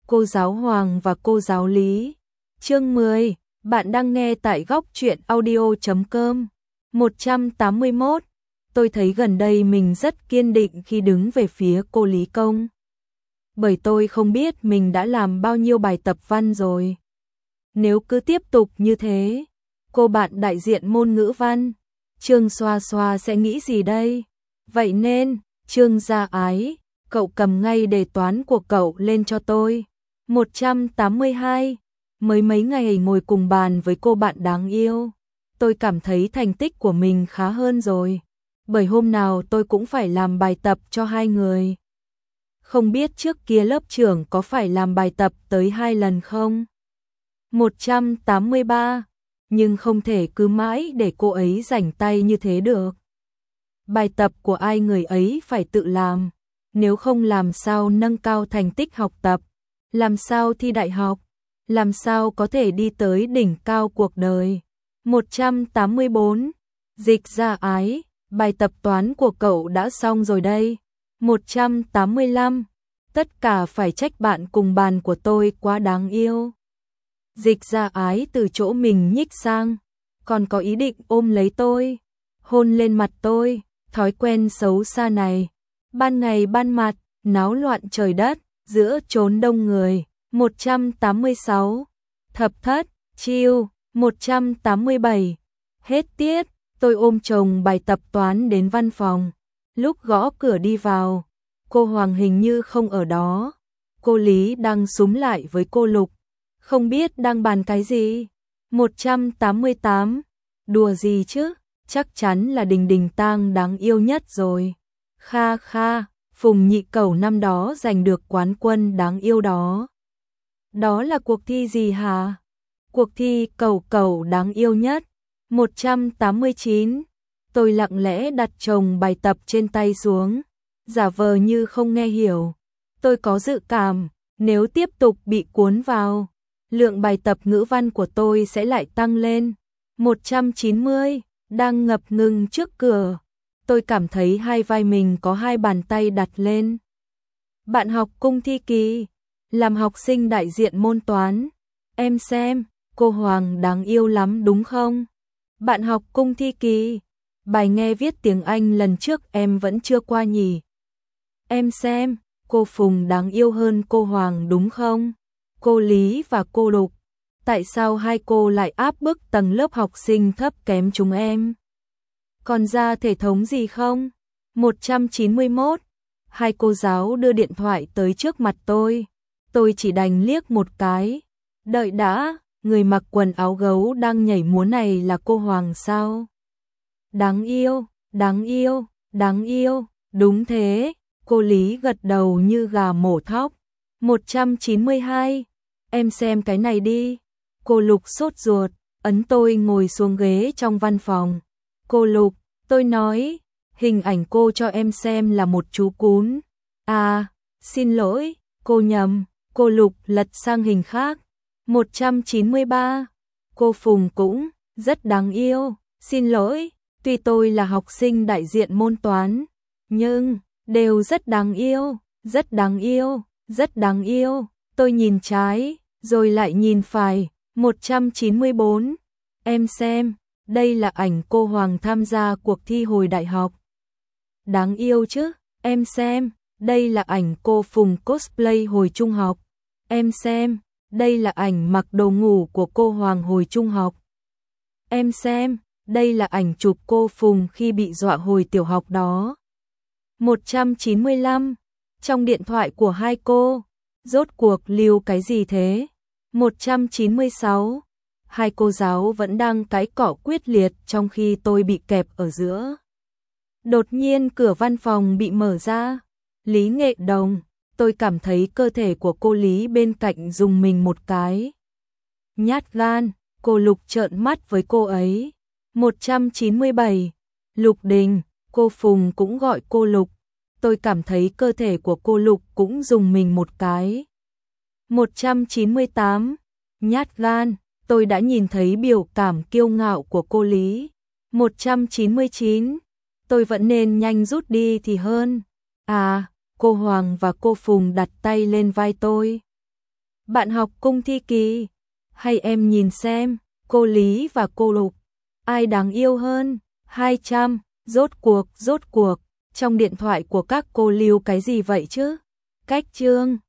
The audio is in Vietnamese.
Cô giáo Hoàng và cô giáo Lý. Chương 10, bạn đang nghe tại góc truyện audio.com. 181. Tôi thấy gần đây mình rất kiên định khi đứng về phía cô Lý Công. Bởi tôi không biết mình đã làm bao nhiêu bài tập văn rồi. Nếu cứ tiếp tục như thế, cô bạn đại diện môn ngữ văn, Trương Xoa Xoa sẽ nghĩ gì đây? Vậy nên, Trương Gia Ái, cậu cầm ngay đề toán của cậu lên cho tôi. 182. Mới mấy ngày ngồi cùng bàn với cô bạn đáng yêu, tôi cảm thấy thành tích của mình khá hơn rồi. Bởi hôm nào tôi cũng phải làm bài tập cho hai người. Không biết trước kia lớp trưởng có phải làm bài tập tới 2 lần không? 183. Nhưng không thể cứ mãi để cô ấy rảnh tay như thế được. Bài tập của ai người ấy phải tự làm. Nếu không làm sao nâng cao thành tích học tập, làm sao thi đại học, làm sao có thể đi tới đỉnh cao cuộc đời. 184. Dịch Gia Ái, bài tập toán của cậu đã xong rồi đây. 185. Tất cả phải trách bạn cùng bàn của tôi quá đáng yêu. Dịch Gia Ái từ chỗ mình nhích sang, còn có ý định ôm lấy tôi, hôn lên mặt tôi, thói quen xấu xa này. Ban ngày ban mặt, náo loạn trời đất, giữa chốn đông người. 186. Thập thất, chiêu. 187. Hết tiết, tôi ôm chồng bài tập toán đến văn phòng. Lúc gõ cửa đi vào, cô Hoàng hình như không ở đó. Cô Lý đang súm lại với cô Lục, không biết đang bàn cái gì. 188. Đùa gì chứ, chắc chắn là Đình Đình Tang đáng yêu nhất rồi. Kha kha, Phùng Nhị Cẩu năm đó giành được quán quân đáng yêu đó. Đó là cuộc thi gì hả? Cuộc thi Cẩu Cẩu đáng yêu nhất. 189. Tôi lặng lẽ đặt chồng bài tập trên tay xuống, giả vờ như không nghe hiểu. Tôi có dự cảm, nếu tiếp tục bị cuốn vào, lượng bài tập ngữ văn của tôi sẽ lại tăng lên. 190. Đang ngập ngừng trước cửa, tôi cảm thấy hai vai mình có hai bàn tay đặt lên. Bạn học Cung Thi Kỳ, làm học sinh đại diện môn toán. Em xem, cô Hoàng đáng yêu lắm đúng không? Bạn học Cung Thi Kỳ, bài nghe viết tiếng Anh lần trước em vẫn chưa qua nhỉ? Em xem, cô Phùng đáng yêu hơn cô Hoàng đúng không? Cô Lý và cô Lục, tại sao hai cô lại áp bức tầng lớp học sinh thấp kém chúng em? Còn ra thể thống gì không? 191. Hai cô giáo đưa điện thoại tới trước mặt tôi chỉ đành liếc một cái. Đợi đã, người mặc quần áo gấu đang nhảy múa này là cô Hoàng sao? Đáng yêu, đáng yêu, đáng yêu, đúng thế, cô Lý gật đầu như gà mổ thóc. 192. Em xem cái này đi. Cô Lục sốt ruột, ấn tôi ngồi xuống ghế trong văn phòng. Cô Lục, tôi nói, hình ảnh cô cho em xem là một chú cún. À, xin lỗi, cô nhầm. Cô Lục lật sang hình khác. 193. Cô Phùng cũng rất đáng yêu. Xin lỗi, tuy tôi là học sinh đại diện môn toán, nhưng đều rất đáng yêu, rất đáng yêu, rất đáng yêu. Tôi nhìn trái, rồi lại nhìn phải. 194. Em xem, đây là ảnh cô Hoàng tham gia cuộc thi hồi đại học. Đáng yêu chứ, em xem, đây là ảnh cô Phùng cosplay hồi trung học. Em xem, đây là ảnh mặc đồ ngủ của cô Hoàng hồi trung học. Em xem, đây là ảnh chụp cô Phùng khi bị dọa hồi tiểu học đó. 195. Trong điện thoại của hai cô, rốt cuộc lưu cái gì thế? 196. Hai cô giáo vẫn đang cãi cọ quyết liệt trong khi tôi bị kẹp ở giữa. Đột nhiên cửa văn phòng bị mở ra. Lý Nghệ Đồng, tôi cảm thấy cơ thể của cô Lý bên cạnh rùng mình một cái. Nhát gan, cô Lục trợn mắt với cô ấy. 197. Lục Đình, cô Phùng cũng gọi cô Lục. Tôi cảm thấy cơ thể của cô Lục cũng rùng mình một cái. 198. Nhát gan, tôi đã nhìn thấy biểu cảm kiêu ngạo của cô Lý. 199. Tôi vẫn nên nhanh rút đi thì hơn. À, cô Hoàng và cô Phùng đặt tay lên vai tôi. Bạn học cung thi kỳ, hay em nhìn xem, cô Lý và cô Lục, ai đáng yêu hơn? 200, rốt cuộc, trong điện thoại của các cô lưu cái gì vậy chứ? Cách chương